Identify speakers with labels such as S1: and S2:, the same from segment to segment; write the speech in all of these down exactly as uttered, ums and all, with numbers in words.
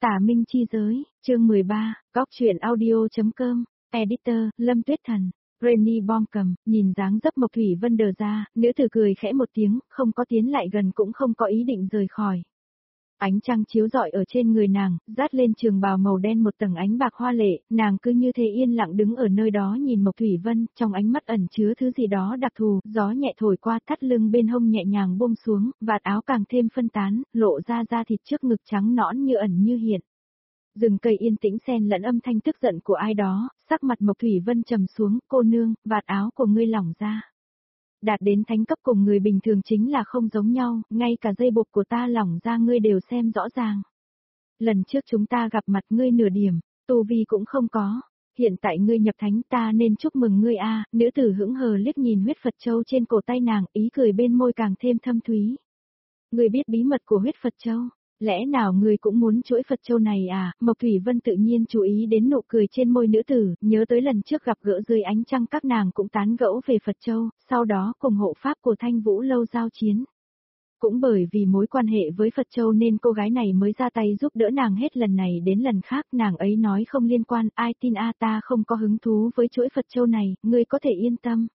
S1: Tả Minh chi giới, chương mười ba, góc truyện audio.com, editor, Lâm Tuyết Thần, Renny Bom cầm, nhìn dáng dấp Mộc Thủy Vân đờ ra, nữ tử cười khẽ một tiếng, không có tiến lại gần cũng không có ý định rời khỏi. Ánh trăng chiếu rọi ở trên người nàng, dát lên trường bào màu đen một tầng ánh bạc hoa lệ, nàng cứ như thế yên lặng đứng ở nơi đó nhìn Mộc Thủy Vân, trong ánh mắt ẩn chứa thứ gì đó đặc thù, gió nhẹ thổi qua thắt lưng bên hông nhẹ nhàng buông xuống, vạt áo càng thêm phân tán, lộ ra da thịt trước ngực trắng nõn như ẩn như hiện. Rừng cây yên tĩnh xen lẫn âm thanh tức giận của ai đó, sắc mặt Mộc Thủy Vân trầm xuống, cô nương, vạt áo của ngươi lỏng ra. Đạt đến thánh cấp cùng người bình thường chính là không giống nhau, ngay cả dây buộc của ta lỏng ra ngươi đều xem rõ ràng. Lần trước chúng ta gặp mặt ngươi nửa điểm, tu vi cũng không có, hiện tại ngươi nhập thánh ta nên chúc mừng ngươi a. Nữ tử hững hờ liếc nhìn huyết Phật châu trên cổ tay nàng, ý cười bên môi càng thêm thâm thúy. Ngươi biết bí mật của huyết Phật châu? Lẽ nào ngươi cũng muốn chuỗi Phật châu này à? Mộc Thủy Vân tự nhiên chú ý đến nụ cười trên môi nữ tử, nhớ tới lần trước gặp gỡ dưới ánh trăng các nàng cũng tán gẫu về Phật châu, sau đó cùng hộ pháp của Thanh Vũ lâu giao chiến. Cũng bởi vì mối quan hệ với Phật châu nên cô gái này mới ra tay giúp đỡ nàng hết lần này đến lần khác, nàng ấy nói không liên quan, ai tin a, ta không có hứng thú với chuỗi Phật châu này, ngươi có thể yên tâm.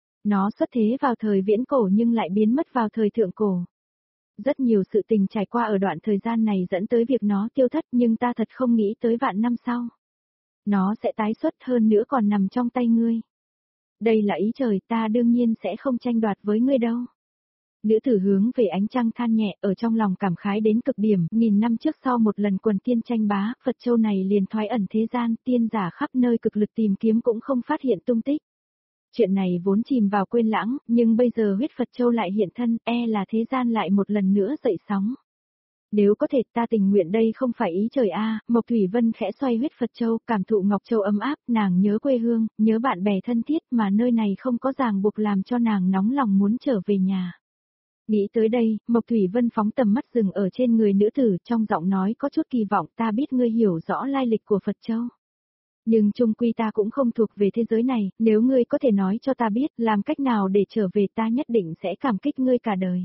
S1: Nó xuất thế vào thời viễn cổ nhưng lại biến mất vào thời thượng cổ. Rất nhiều sự tình trải qua ở đoạn thời gian này dẫn tới việc nó tiêu thất, nhưng ta thật không nghĩ tới vạn năm sau. Nó sẽ tái xuất, hơn nữa còn nằm trong tay ngươi. Đây là ý trời, ta đương nhiên sẽ không tranh đoạt với ngươi đâu. Nữ tử hướng về ánh trăng than nhẹ, ở trong lòng cảm khái đến cực điểm, nghìn năm trước sau một lần quần tiên tranh bá, Phật châu này liền thoái ẩn thế gian, tiên giả khắp nơi cực lực tìm kiếm cũng không phát hiện tung tích. Chuyện này vốn chìm vào quên lãng, nhưng bây giờ huyết Phật châu lại hiện thân, e là thế gian lại một lần nữa dậy sóng. Nếu có thể ta tình nguyện, đây không phải ý trời a. Mộc Thủy Vân khẽ xoay huyết Phật châu, cảm thụ ngọc châu ấm áp, nàng nhớ quê hương, nhớ bạn bè thân thiết mà nơi này không có ràng buộc làm cho nàng nóng lòng muốn trở về nhà. Nghĩ tới đây, Mộc Thủy Vân phóng tầm mắt dừng ở trên người nữ tử, trong giọng nói có chút kỳ vọng, ta biết ngươi hiểu rõ lai lịch của Phật châu. Nhưng chung quy ta cũng không thuộc về thế giới này, nếu ngươi có thể nói cho ta biết làm cách nào để trở về ta nhất định sẽ cảm kích ngươi cả đời.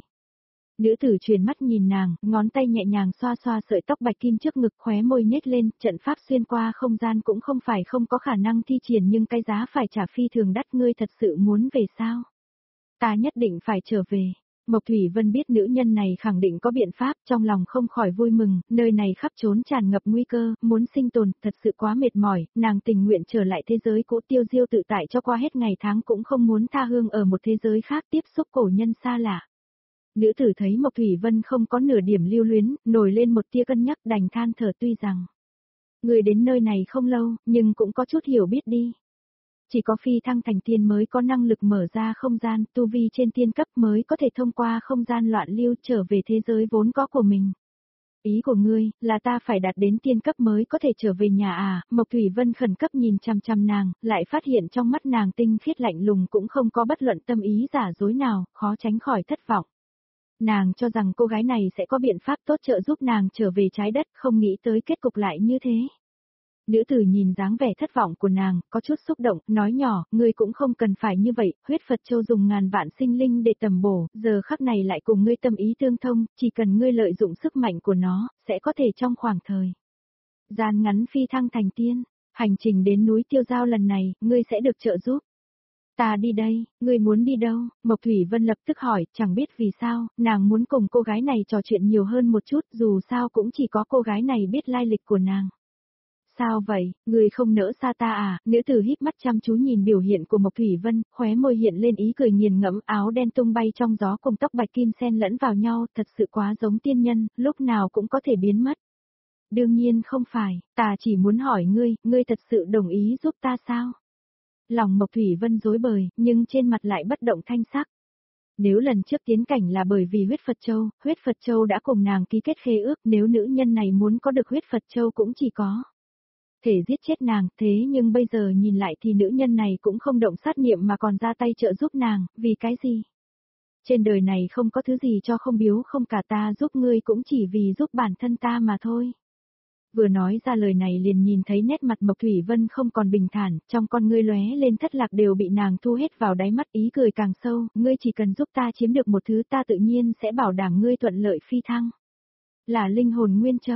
S1: Nữ tử truyền mắt nhìn nàng, ngón tay nhẹ nhàng xoa xoa sợi tóc bạch kim trước ngực, khóe môi nhếch lên, trận pháp xuyên qua không gian cũng không phải không có khả năng thi triển nhưng cái giá phải trả phi thường đắt, ngươi thật sự muốn về sao? Ta nhất định phải trở về. Mộc Thủy Vân biết nữ nhân này khẳng định có biện pháp, trong lòng không khỏi vui mừng, nơi này khắp trốn tràn ngập nguy cơ, muốn sinh tồn, thật sự quá mệt mỏi, nàng tình nguyện trở lại thế giới cũ tiêu diêu tự tại cho qua hết ngày tháng cũng không muốn tha hương ở một thế giới khác tiếp xúc cổ nhân xa lạ. Nữ tử thấy Mộc Thủy Vân không có nửa điểm lưu luyến, nổi lên một tia cân nhắc, đành than thở, tuy rằng người đến nơi này không lâu, nhưng cũng có chút hiểu biết đi. Chỉ có phi thăng thành tiên mới có năng lực mở ra không gian, tu vi trên tiên cấp mới có thể thông qua không gian loạn lưu trở về thế giới vốn có của mình. Ý của ngươi, là ta phải đạt đến tiên cấp mới có thể trở về nhà à? Mộc Thủy Vân khẩn cấp nhìn chằm chằm nàng, lại phát hiện trong mắt nàng tinh khiết lạnh lùng cũng không có bất luận tâm ý giả dối nào, khó tránh khỏi thất vọng. Nàng cho rằng cô gái này sẽ có biện pháp tốt trợ giúp nàng trở về trái đất, không nghĩ tới kết cục lại như thế. Nữ tử nhìn dáng vẻ thất vọng của nàng, có chút xúc động, nói nhỏ, ngươi cũng không cần phải như vậy, huyết Phật châu dùng ngàn vạn sinh linh để tầm bổ, giờ khắc này lại cùng ngươi tâm ý tương thông, chỉ cần ngươi lợi dụng sức mạnh của nó, sẽ có thể trong khoảng thời gian ngắn phi thăng thành tiên, hành trình đến núi Tiêu Giao lần này, ngươi sẽ được trợ giúp. Ta đi đây, ngươi muốn đi đâu? Mộc Thủy Vân lập tức hỏi, chẳng biết vì sao, nàng muốn cùng cô gái này trò chuyện nhiều hơn một chút, dù sao cũng chỉ có cô gái này biết lai lịch của nàng. Sao vậy, người không nỡ xa ta à? Nữ tử híp mắt chăm chú nhìn biểu hiện của Mộc Thủy Vân, khóe môi hiện lên ý cười nghiền ngẫm, áo đen tung bay trong gió cùng tóc bạch kim xen lẫn vào nhau, thật sự quá giống tiên nhân, lúc nào cũng có thể biến mất. Đương nhiên không phải, ta chỉ muốn hỏi ngươi, ngươi thật sự đồng ý giúp ta sao? Lòng Mộc Thủy Vân rối bời, nhưng trên mặt lại bất động thanh sắc. Nếu lần trước tiến cảnh là bởi vì huyết Phật châu, huyết Phật châu đã cùng nàng ký kết khế ước, nếu nữ nhân này muốn có được huyết Phật châu cũng chỉ có thể giết chết nàng, thế nhưng bây giờ nhìn lại thì nữ nhân này cũng không động sát niệm mà còn ra tay trợ giúp nàng, vì cái gì? Trên đời này không có thứ gì cho không biếu không cả, ta giúp ngươi cũng chỉ vì giúp bản thân ta mà thôi. Vừa nói ra lời này liền nhìn thấy nét mặt Mộc Thủy Vân không còn bình thản, trong con ngươi lóe lên thất lạc đều bị nàng thu hết vào đáy mắt, ý cười càng sâu, ngươi chỉ cần giúp ta chiếm được một thứ ta tự nhiên sẽ bảo đảm ngươi thuận lợi phi thăng. Là linh hồn Nguyên Châu.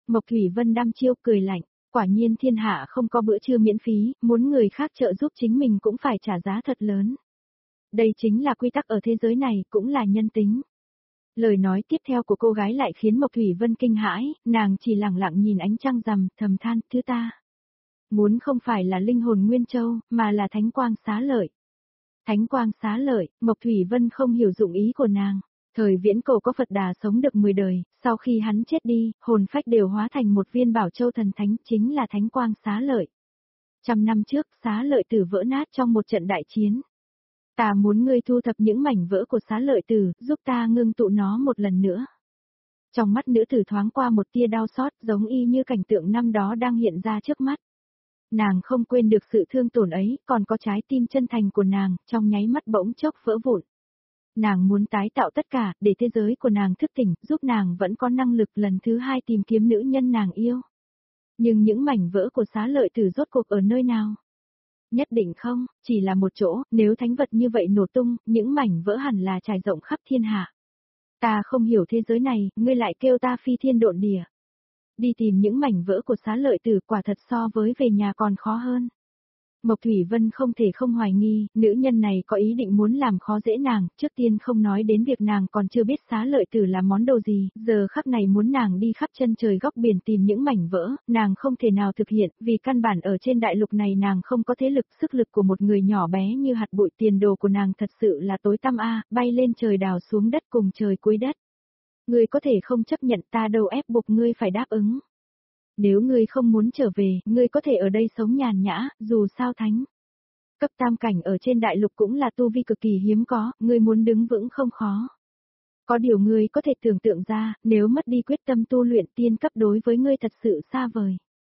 S1: Mộc Thủy Vân đăm chiêu cười lạnh, quả nhiên thiên hạ không có bữa trưa miễn phí, muốn người khác trợ giúp chính mình cũng phải trả giá thật lớn. Đây chính là quy tắc ở thế giới này, cũng là nhân tính. Lời nói tiếp theo của cô gái lại khiến Mộc Thủy Vân kinh hãi, nàng chỉ lặng lặng nhìn ánh trăng rằm, thầm than, thứ ta muốn không phải là linh hồn Nguyên Châu, mà là thánh quang xá lợi. Thánh quang xá lợi, Mộc Thủy Vân không hiểu dụng ý của nàng. Thời viễn cổ có Phật Đà sống được mười đời, sau khi hắn chết đi, hồn phách đều hóa thành một viên bảo châu thần thánh, chính là thánh quang xá lợi. Trăm năm trước, xá lợi tử vỡ nát trong một trận đại chiến. Ta muốn ngươi thu thập những mảnh vỡ của xá lợi tử, giúp ta ngưng tụ nó một lần nữa. Trong mắt nữ tử thoáng qua một tia đau xót, giống y như cảnh tượng năm đó đang hiện ra trước mắt. Nàng không quên được sự thương tổn ấy, còn có trái tim chân thành của nàng, trong nháy mắt bỗng chốc vỡ vụn. Nàng muốn tái tạo tất cả, để thế giới của nàng thức tỉnh, giúp nàng vẫn có năng lực lần thứ hai tìm kiếm nữ nhân nàng yêu. Nhưng những mảnh vỡ của xá lợi tử rốt cuộc ở nơi nào? Nhất định không, chỉ là một chỗ, nếu thánh vật như vậy nổ tung, những mảnh vỡ hẳn là trải rộng khắp thiên hạ. Ta không hiểu thế giới này, ngươi lại kêu ta phi thiên độn địa. Đi tìm những mảnh vỡ của xá lợi tử quả thật so với về nhà còn khó hơn. Mộc Thủy Vân không thể không hoài nghi, nữ nhân này có ý định muốn làm khó dễ nàng, trước tiên không nói đến việc nàng còn chưa biết xá lợi tử là món đồ gì, giờ khắc này muốn nàng đi khắp chân trời góc biển tìm những mảnh vỡ, nàng không thể nào thực hiện, vì căn bản ở trên đại lục này nàng không có thế lực, sức lực của một người nhỏ bé như hạt bụi, tiền đồ của nàng thật sự là tối tăm a, bay lên trời đào xuống đất cùng trời cuối đất. Ngươi có thể không chấp nhận, ta đâu ép buộc ngươi phải đáp ứng. Nếu ngươi không muốn trở về, ngươi có thể ở đây sống nhàn nhã, dù sao thánh. Cấp tam cảnh ở trên đại lục cũng là tu vi cực kỳ hiếm có, ngươi muốn đứng vững không khó. Có điều ngươi có thể tưởng tượng ra, nếu mất đi quyết tâm tu luyện tiên cấp đối với ngươi thật sự xa vời.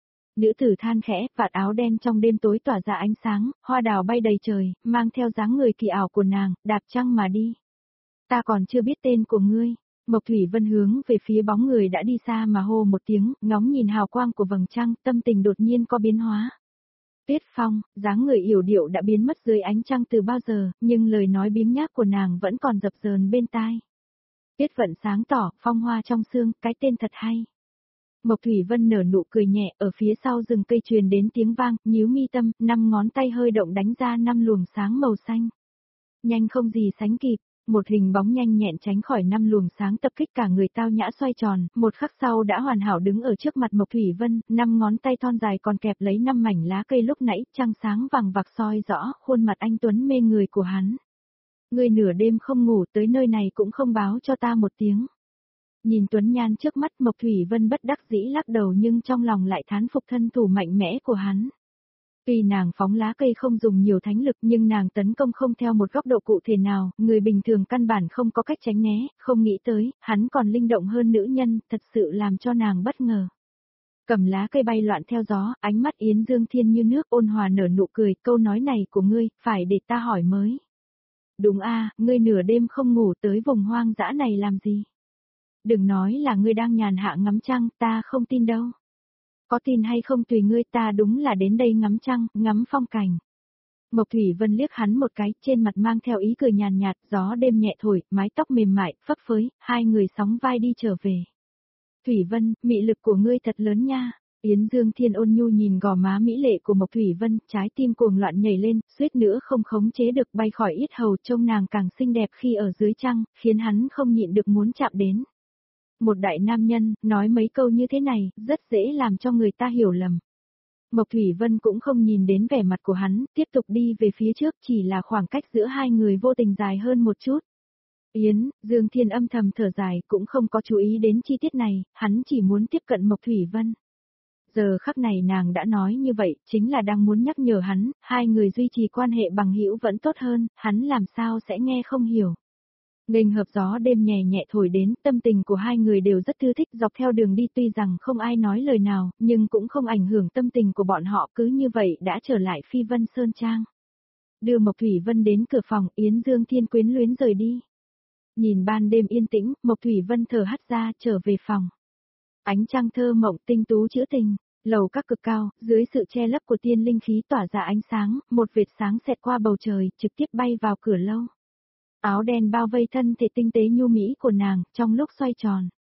S1: Nữ tử than khẽ, vạt áo đen trong đêm tối tỏa ra ánh sáng, hoa đào bay đầy trời, mang theo dáng người kỳ ảo của nàng, đạp trăng mà đi. Ta còn chưa biết tên của ngươi. Mộc Thủy Vân hướng về phía bóng người đã đi xa mà hô một tiếng, ngóng nhìn hào quang của vầng trăng, tâm tình đột nhiên có biến hóa. Tuyết Phong, dáng người yểu điệu đã biến mất dưới ánh trăng từ bao giờ, nhưng lời nói biếng nhác của nàng vẫn còn dập dờn bên tai. Tuyết vận sáng tỏ, phong hoa trong sương, cái tên thật hay. Mộc Thủy Vân nở nụ cười nhẹ, ở phía sau rừng cây truyền đến tiếng vang, nhíu mi tâm, năm ngón tay hơi động đánh ra năm luồng sáng màu xanh. Nhanh không gì sánh kịp. Một hình bóng nhanh nhẹn tránh khỏi năm luồng sáng tập kích, cả người tao nhã xoay tròn, một khắc sau đã hoàn hảo đứng ở trước mặt Mộc Thủy Vân, năm ngón tay thon dài còn kẹp lấy năm mảnh lá cây lúc nãy, trăng sáng vàng vặc soi rõ khuôn mặt anh tuấn mê người của hắn. Ngươi nửa đêm không ngủ tới nơi này cũng không báo cho ta một tiếng. Nhìn Tuấn Nhan trước mắt, Mộc Thủy Vân bất đắc dĩ lắc đầu, nhưng trong lòng lại thán phục thân thủ mạnh mẽ của hắn. Tuy nàng phóng lá cây không dùng nhiều thánh lực, nhưng nàng tấn công không theo một góc độ cụ thể nào, người bình thường căn bản không có cách tránh né, không nghĩ tới, hắn còn linh động hơn nữ nhân, thật sự làm cho nàng bất ngờ. Cầm lá cây bay loạn theo gió, ánh mắt Yến Dương Thiên như nước, ôn hòa nở nụ cười, câu nói này của ngươi, phải để ta hỏi mới. Đúng a, ngươi nửa đêm không ngủ tới vùng hoang dã này làm gì? Đừng nói là ngươi đang nhàn hạ ngắm trăng, ta không tin đâu. Có tin hay không tùy ngươi, ta đúng là đến đây ngắm trăng, ngắm phong cảnh. Mộc Thủy Vân liếc hắn một cái, trên mặt mang theo ý cười nhàn nhạt, gió đêm nhẹ thổi, mái tóc mềm mại, phấp phới, hai người sóng vai đi trở về. Thủy Vân, mị lực của ngươi thật lớn nha. Yến Dương Thiên ôn nhu nhìn gò má mỹ lệ của Mộc Thủy Vân, trái tim cuồng loạn nhảy lên, suýt nữa không khống chế được bay khỏi yết hầu, trông nàng càng xinh đẹp khi ở dưới trăng, khiến hắn không nhịn được muốn chạm đến. Một đại nam nhân, nói mấy câu như thế này, rất dễ làm cho người ta hiểu lầm. Mộc Thủy Vân cũng không nhìn đến vẻ mặt của hắn, tiếp tục đi về phía trước, chỉ là khoảng cách giữa hai người vô tình dài hơn một chút. Yến, Dương Thiên âm thầm thở dài, cũng không có chú ý đến chi tiết này, hắn chỉ muốn tiếp cận Mộc Thủy Vân. Giờ khắc này nàng đã nói như vậy, chính là đang muốn nhắc nhở hắn, hai người duy trì quan hệ bằng hữu vẫn tốt hơn, hắn làm sao sẽ nghe không hiểu. Nghênh hợp gió đêm nhẹ nhẹ thổi đến, tâm tình của hai người đều rất thư thích, dọc theo đường đi tuy rằng không ai nói lời nào, nhưng cũng không ảnh hưởng tâm tình của bọn họ, cứ như vậy đã trở lại Phi Vân Sơn Trang. Đưa Mộc Thủy Vân đến cửa phòng, Yến Dương Thiên quyến luyến rời đi. Nhìn ban đêm yên tĩnh, Mộc Thủy Vân thở hắt ra, trở về phòng. Ánh trăng thơ mộng tinh tú trữ tình, lầu các cực cao, dưới sự che lấp của tiên linh khí tỏa ra ánh sáng, một vệt sáng xẹt qua bầu trời, trực tiếp bay vào cửa lâu. Áo đen bao vây thân thể tinh tế nhu mỹ của nàng, trong lúc xoay tròn.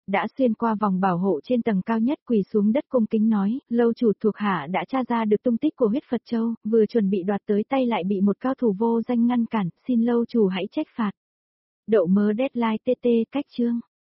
S1: đã xuyên qua vòng bảo hộ trên tầng cao nhất, quỳ xuống đất cung kính nói, lâu chủ thuộc hạ đã tra ra được tung tích của huyết Phật Châu, vừa chuẩn bị đoạt tới tay lại bị một cao thủ vô danh ngăn cản, xin lâu chủ hãy trách phạt. Đậu mớ deadline tê tê cách chương.